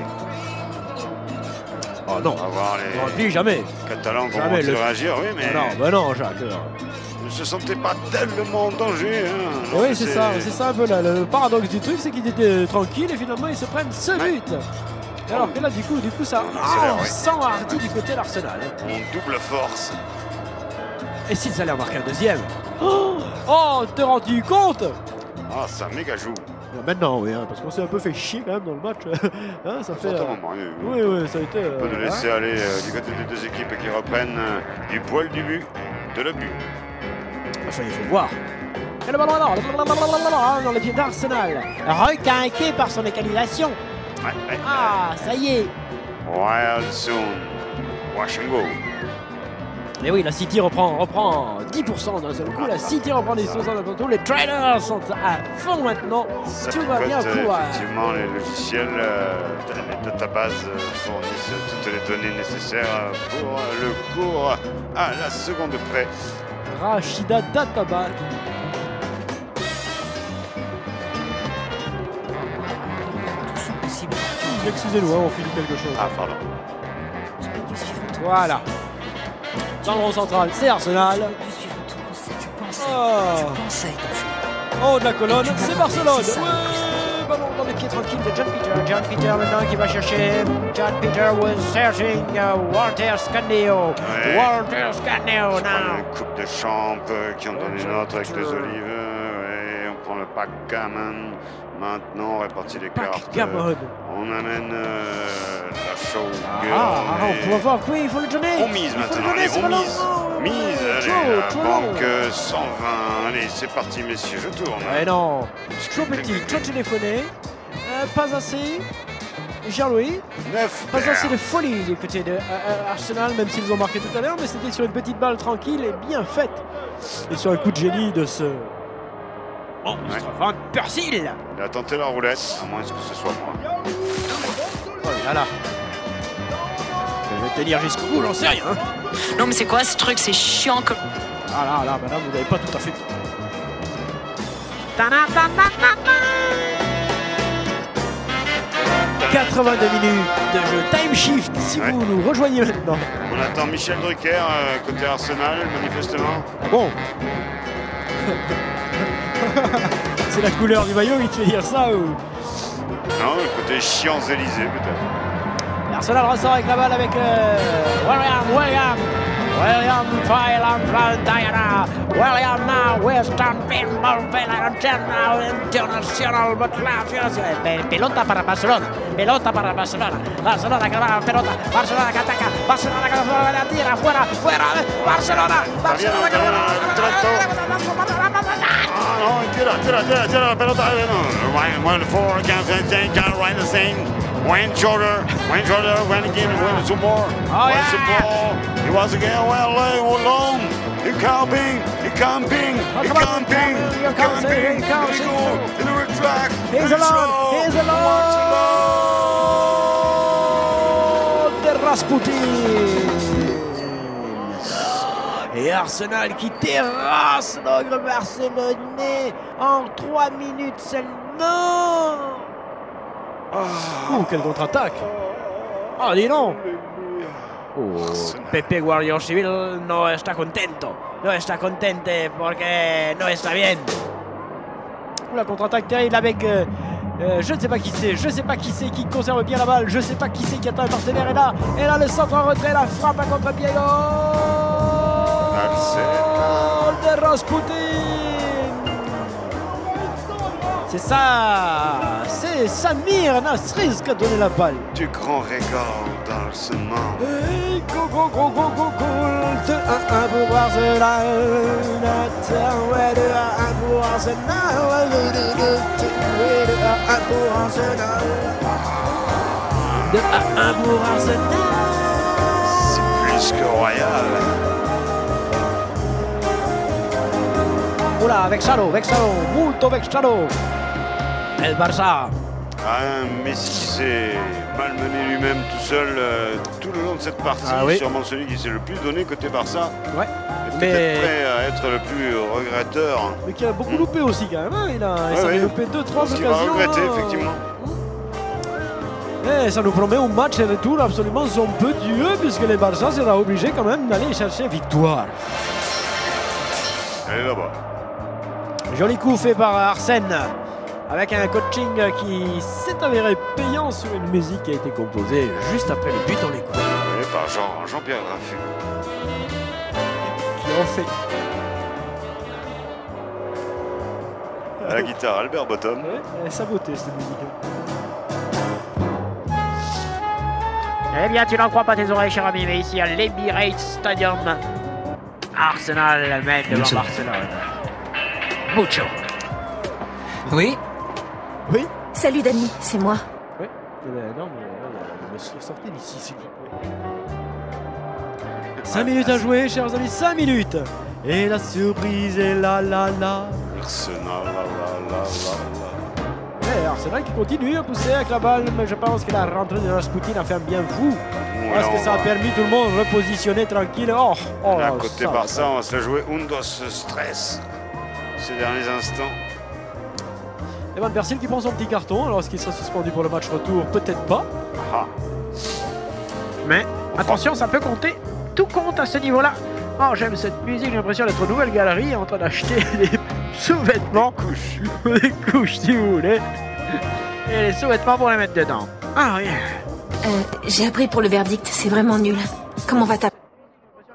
Oh non, on va voir les repli jamais. Catalans qui vont réagir, oui, mais non, Jacques. Ne se sentait pas tellement en danger. Oui, c'est ça un peu là. Le paradoxe du truc, c'est qu'ils étaient tranquilles et finalement ils se prennent ce but. Alors que là, du coup, ça s'enhardit du côté de l'Arsenal. On double force. Et s'ils allaient en marquer un deuxième? Oh, te rends-tu compte? Ah, ça méga joue. Maintenant, oui, parce qu'on s'est un peu fait chier quand même dans le match. Ça fait. Oui, ça a été. On peut nous laisser aller du côté des deux équipes qui reprennent du poil du but, de le but. Enfin, il faut voir. Et le ballon alors, dans les pieds d'Arsenal. Requinqué par son égalisation. Ah, ça y est. Wild soon. Wash and go. Et oui, la City reprend 10% d'un seul coup. La City reprend des 60 d'un coup. Les traders sont à fond maintenant. Tout va bien pour. Effectivement, les logiciels, les databases fournissent toutes les données nécessaires pour le cours à la seconde près. Rachida Database. Excusez-nous, on finit quelque chose. Ah, pardon. Voilà. Dans le rond central, c'est Arsenal. En haut de la colonne, c'est Barcelone. Ouais, ballon dans les pieds tranquilles de John Peter. John Peter maintenant qui va chercher. John Peter was searching Walter Scannio. Walter Scannio now. Une coupe de champ qui en donne une autre avec les olives. On prend le backgammon. Maintenant, on répartit les cartes. Backgammon. On amène la show. On va voir, oui, il faut le donner. On mise maintenant, allez, on mise. Mise, allez, la banque 120. Allez, c'est parti, messieurs, je tourne. Eh non, trop petit, trop téléphoné. Pas assez. Jean-Louis, 9 pas assez de folie du côté de Arsenal, même s'ils ont marqué tout à l'heure, mais c'était sur une petite balle tranquille et bien faite. Et sur un coup de génie de ce monstre Van Persie. Il a tenté la roulette, à moins que ce soit moi. Oh là là. Je vais tenir jusqu'au bout, j'en sais rien. Non mais c'est quoi ce truc, c'est chiant comme... Ah là, madame, vous n'avez pas tout à fait... 82 minutes de jeu, time shift si vous nous rejoignez maintenant. On attend Michel Drucker côté Arsenal, manifestement. Ah bon? C'est la couleur du maillot qui te fait dire ça ou? Non, côté Champs-Élysées peut-être. Arsenal ressort avec la balle avec William Diana. William now, Western Pinball International, but pelota para Barcelona. Pelota para Barcelona. Barcelona que va, pelota. Barcelona que ataca. Barcelona que la tira fuera. Barcelona. Barcelona que va. Ah non, tira la pelota. One four against right the same. Wayne Shorter, went again, went some more. Oh yeah. He was again well alone. He camping. He's alone. De Rasputin. Et Arsenal qui terrasse l'ogre barcelonais en 3 minutes seulement. Quelle contre-attaque! Oh, dis donc! Pepe Guardiola no está contento. No está contente porque no está bien. La contre-attaque terrible avec je ne sais pas qui c'est qui conserve bien la balle, je ne sais pas qui c'est qui attend un partenaire, et là le centre en retrait, la frappe à contre-pied de Rasputin. C'est ça, c'est Samir Nasri qui a donné la balle. Du grand régal d'Arsenal. Hey, go, 2-1-1 pour Arsenal. 2-1-1 pour Arsenal. 2-1-1 pour Arsenal. 2-1-1 pour Arsenal. C'est plus que royal. Oula, avec Chalo, molto avec Chalo. El Barça. Messi s'est malmené lui-même tout seul tout le long de cette partie. Sûrement celui qui s'est le plus donné côté Barça. Ouais. Et peut-être prêt à être le plus regretteur. Mais qui a beaucoup loupé aussi quand même. Hein. Il s'en est loupé 2-3 occasions. Il va regretter effectivement. Et ça nous promet un match retour absolument somptueux puisque le Barça sera obligé quand même d'aller chercher victoire. Elle est là-bas. Joli coup fait par Arsène, avec un coaching qui s'est avéré payant sur une musique qui a été composée juste après le but dans les coups. Et par Jean-Pierre Raffu. Qui en fait. À la guitare, Albert Bottom. Ouais, elle a saboté cette musique. Eh bien, tu n'en crois pas tes oreilles, cher ami, mais ici à l'Emirates Stadium, Arsenal mène devant Barcelone. Mucho. Oui. Salut Dani, c'est moi. Oui. Non, mais sortez d'ici, s'il vous plaît. 5 minutes à jouer, chers amis, 5 minutes. Et la surprise est là. Arsenal, Arsenal qui continue à pousser avec la balle, mais je pense que la rentrée de Rasputin a fait un bien fou. Parce que ça a permis tout le monde de repositionner tranquille. À côté Barça, on va se la jouer Undos Stress ces derniers instants. Et Van Persie qui prend son petit carton. Alors est-ce qu'il sera suspendu pour le match retour? Peut-être pas. Mais attention, ça peut compter. Tout compte à ce niveau-là. Oh, j'aime cette musique, j'ai l'impression d'être aux Nouvelles Galeries en train d'acheter des sous-vêtements. Des couches si vous voulez. Et les sous-vêtements pour les mettre dedans. Ah oui. J'ai appris pour le verdict, c'est vraiment nul. Comment va ta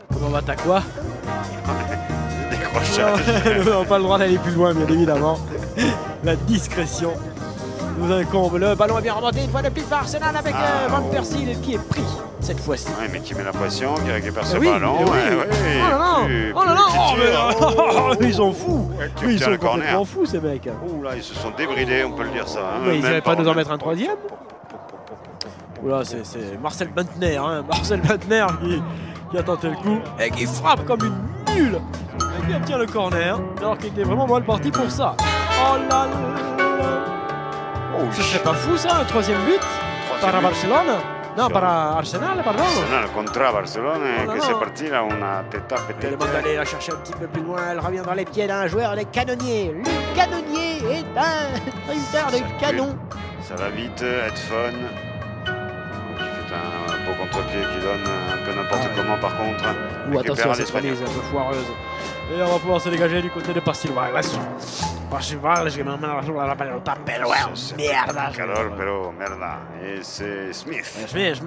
quoi? Décrochage. On n'a pas le droit d'aller plus loin, bien évidemment. La discrétion nous incombe. Le ballon est bien remonté une fois de plus par Arsenal avec Van Persie qui est pris cette fois-ci. Ouais, mais qui met la pression, qui récupère ce Oui, ballon. oui. Ouais, Oh là là, oh là là, mais ils sont fous. Oui, Ils sont complètement fous ces mecs. Ouh là, ils se sont débridés, on peut le dire ça. Hein, Mais ils même n'avaient pas par- nous en mettre un troisième. Oula, c'est Marcel Bentner, hein. Marcel Bentner qui a tenté le coup et qui frappe comme une mule. Et qui obtient le corner, alors qu'il était vraiment mal parti pour ça. Oh là là. Ce serait pas fou ça, un troisième but par Barcelone? Non, par Arsenal, pardon. Arsenal contre Barcelone, Oh là que là. c'est parti là, on a tête à Il peut-être. demande d'aller la chercher un petit peu plus loin. Elle revient dans les pieds d'un joueur des canonniers. Le canonnier est un tributaire de canon. Ça va vite, Edfon. Qui fait un beau contre-pied qui donne un peu n'importe comment par contre. Ou Récupère attention à cette l'Espagnol. remise un peu foireuse. Et on va pouvoir se dégager du côté de Pastilval. Pastilval, je me mets la pelota, pero mierda. Calor, pero merda. Et c'est Smith. Smith,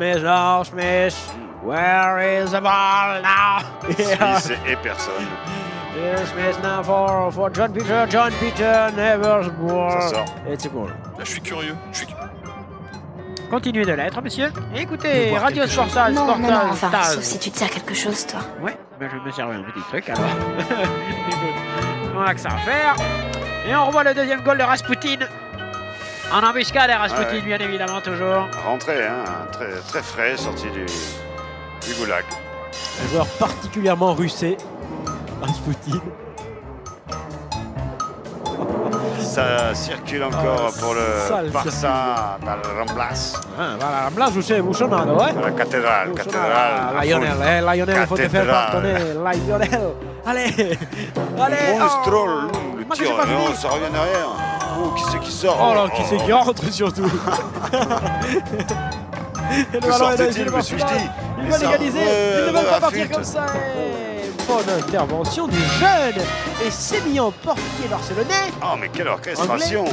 where is the ball now? Smith et personne. Smith now for John Peter never score. Ça sort. It's a goal. Là, je suis curieux. Continuez de l'être, monsieur. Écoutez, Boire Radio quelque chose. Sportage, Non, Sportage, enfin, Staz. sauf si tu te sers quelque chose, toi. Ouais, ben je vais me servir un petit truc alors. Écoute, on a que ça à faire. Et on revoit le deuxième goal de Rasputin. En embuscade, Rasputin, bien évidemment, toujours. Rentré, hein, très, très frais, sorti du goulag. Un joueur particulièrement russé, Rasputin. Ça circule encore pour le Barça dans le Ramblas. Voilà, Ramblas, Bouchonado, ouais. La cathédrale, cathédrale. Lionel, Lionel, il faut te faire pardonner. Lionel, allez, allez. Oh, Stroll, le moi, tir, j'ai pas fini. non, ça revient derrière. Oh, qui c'est qui sort? Oh là, qui c'est qui rentre surtout. Et Que sortait-il, me suis-je dit? Il va l'égaliser, ils ne veulent pas partir comme ça. Bonne intervention du jeune et sémillant portier barcelonais. Oh, mais quelle orchestration!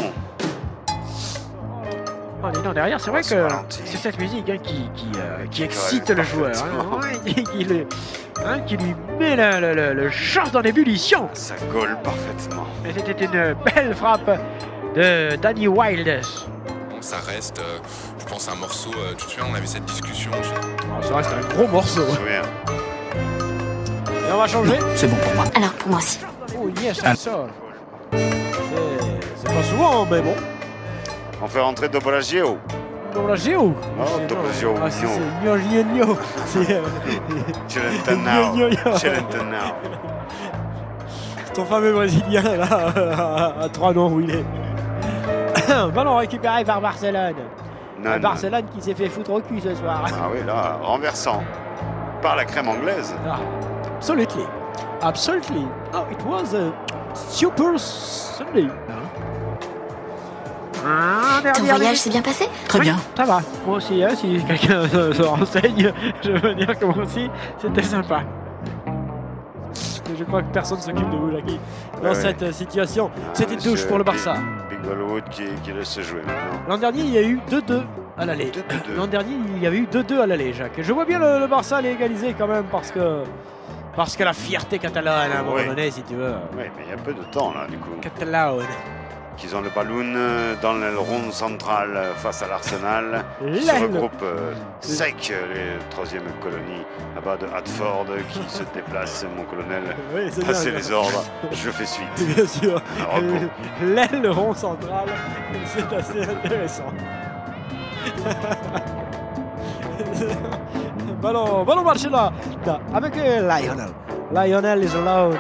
Oh, dis donc, derrière, c'est vrai que c'est cette musique hein, qui excite le joueur. Hein, ouais, qui lui met le char dans l'ébullition. Ça colle parfaitement. Et c'était une belle frappe de Danny Wilde. Bon, ça reste, je pense, un morceau. Tu te souviens, on avait cette discussion. Ça reste un gros morceau. Et on va changer. C'est bon pour moi. Alors, pour moi aussi. Oh yes, ça sort. C'est pas souvent, mais bon. On fait rentrer Dobragio. Dobragio. Oh, Dobragio. Ah, c'est Gno. Celentano. Ton fameux Brésilien, là, à 3 noms où il est. Ballon récupéré par Barcelone. Barcelone qui s'est fait foutre au cul ce soir. Ah oui, là, renversant. Par la crème anglaise. Absolutely. Absolutely. Oh, it was a super Sunday. Ton voyage s'est bien passé? Très bien. Ça va. Moi aussi, hein, si quelqu'un se renseigne, je veux dire que moi aussi, c'était sympa. Je crois que personne s'occupe de vous, Jackie, dans cette situation. C'est une touche pour le Barça. Big Bollywood qui laisse se jouer maintenant. L'an dernier, il y a eu 2-2 à l'aller. L'an dernier, il y avait eu 2-2 à l'aller, Jacques. Et je vois bien le Barça l'égaliser quand même parce que la fierté catalane, à un moment donné, si tu veux. Oui, mais il y a peu de temps, là, du coup. Catalane. Qu'ils ont le ballon dans le rond central face à l'Arsenal. Qui se regroupe sec, les troisième colonie, là-bas de Hartford, qui se déplace, mon colonel. Oui, c'est passer bien, les ordres, je fais suite. Bien sûr. Repos. L'aile rond central, c'est assez intéressant. Ballon Barcelone avec Lionel. Lionel is alone.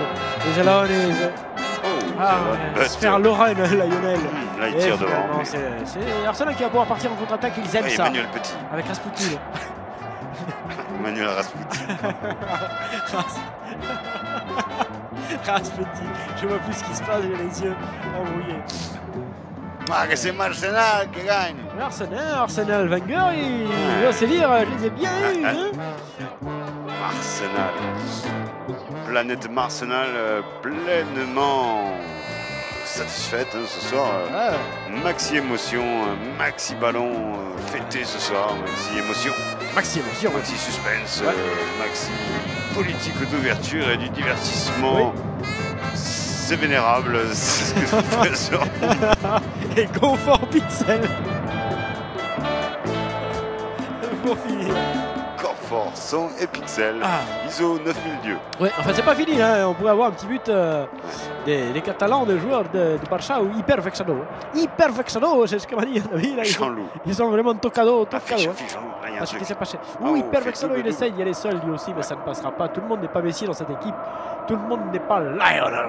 Se faire Lorraine, Lionel. Là, il tire devant. C'est Arsenal qui va pouvoir partir en contre-attaque, ils aiment ça. Emmanuel Petit. Avec Rasputin. Emmanuel Rasputin. Rasputin. Je vois plus ce qui se passe, j'ai les yeux embrouillés. Ah, que c'est Arsenal qui gagne. Arsenal, Wenger, il va se dire, je les ai bien eus. Hein. Arsenal. Planète Arsenal pleinement satisfaite hein, ce soir. Maxi émotion, maxi ballon fêté ce soir, maxi émotion. Maxi émotion. Maxi suspense, maxi politique d'ouverture et du divertissement. c'est vénérable, c'est ce que je vous présente. Et confort pixel. Pour finir. Confort, son et pixel. ISO 9002. Ouais, enfin c'est pas fini, hein. On pourrait avoir un petit but des Catalans, des joueurs de Barça ou hyper vexado. Hyper vexado, c'est ce que m'a dit un ami. Ils sont vraiment tocado. Ce qui s'est passé. Hyper vexado, il essaye d'y aller seul lui aussi, mais ça ne passera pas. Tout le monde n'est pas Messi dans cette équipe. Tout le monde n'est pas Lionel.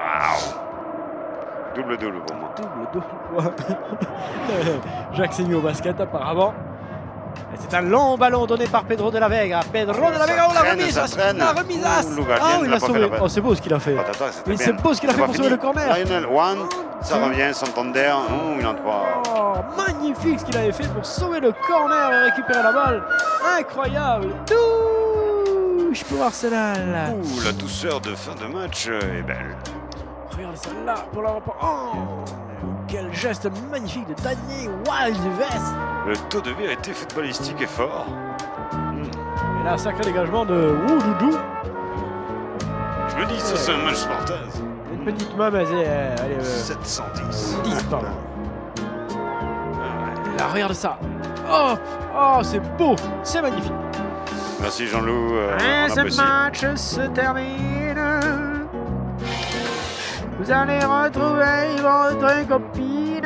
Double pour moi. Double. Jacques s'est mis au basket apparemment. Et c'est un long ballon donné par Pedro de la Vega. La remise. La remise. Il a sauvé. Oh, c'est beau ce qu'il a fait. Oui, c'est beau ce qu'il a fait pour sauver le corner. Lionel, ça revient, Santander. Il en 3. Oh, magnifique ce qu'il avait fait pour sauver le corner et récupérer la balle. Incroyable. Touche pour Arsenal. La douceur de fin de match est belle. Regarde celle-là pour la repart. Oh, quel geste magnifique de Danny Wild-Vest. Le taux de vérité footballistique est fort. Et là, sacré dégagement de Woudoudou. Je me dis, c'est un match Spartaz. Une petite main, mais elle est 710. 10, pardon. Là, regarde ça. Oh, c'est beau. C'est magnifique. Merci Jean-Loup. Ce match se termine. Vous allez retrouver votre copine.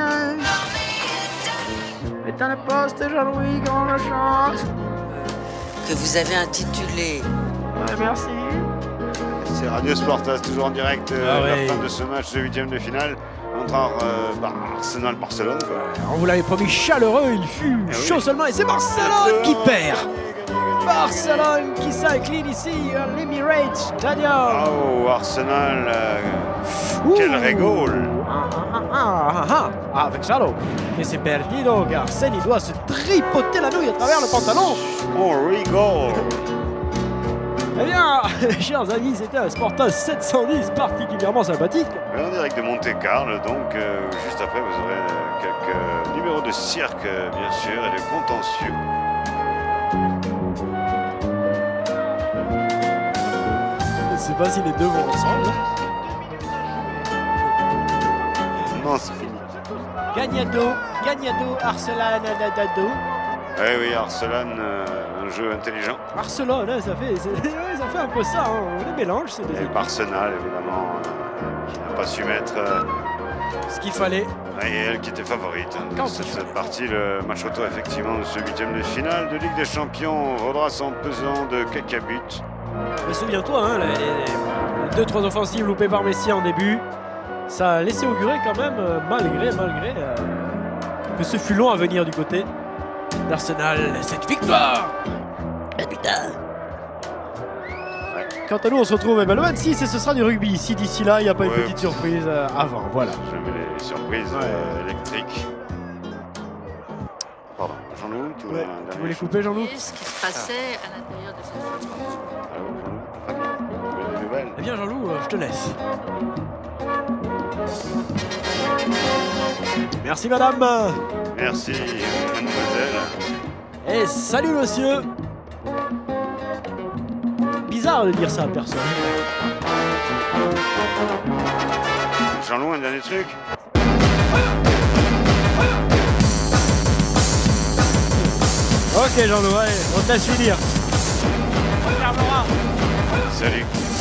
Et dans le poste, Jean-Louis, qu'on le chante. Que vous avez intitulé. Ouais, merci. C'est Radio Spartaz, toujours en direct la fin de ce match de 8e de finale entre Arsenal-Barcelone. On vous l'avait promis chaleureux, il fut chaud seulement et c'est Barcelone qui perd. Barcelone qui s'incline ici à l'Emirates Stadium. Oh, Arsenal, quel rigole. Avec Chalo. Et c'est perdido car Arsène doit se tripoter la nouille à travers le pantalon. On rigole. Eh bien, chers amis, c'était un Spartaz 710 particulièrement sympathique. En direct de Monte-Carlo, donc juste après vous aurez quelques numéros de cirque, bien sûr, et de contentieux. Je sais pas si les deux vont ensemble. Non, c'est fini. Gagnado, Arsenal, Dado. Oui, Arsenal, un jeu intelligent. Arsenal, ça fait un peu ça, hein. On les mélange, c'est des équipes. Arsenal, évidemment, qui n'a pas su mettre ce qu'il fallait. Et elle qui était favorite dans cette partie, le match auto effectivement de ce 8e de finale de Ligue des Champions vaudra son pesant de caca-but. Mais souviens-toi, hein, les 2-3 offensives loupées par Messi en début, ça a laissé augurer quand même, malgré que ce fut long à venir du côté d'Arsenal, cette victoire. Putain. Quant à nous, on se retrouve le 26 et ce sera du rugby. Ici, d'ici là, il n'y a pas une petite surprise avant. Voilà. Jamais les surprises électriques. Pardon, Jean-Loup, tu voulais couper, Jean-Loup? Ce qui se passait à l'intérieur de cette voiture. Allô, Jean-Loup. Des nouvelles? Eh bien, Jean-Loup, je te laisse. Merci, madame. Merci, mademoiselle. Et salut, monsieur. Bizarre de dire ça à personne. Jean-Loup, un dernier truc. Ok, Jean-Loup, allez, on te laisse finir. Salut.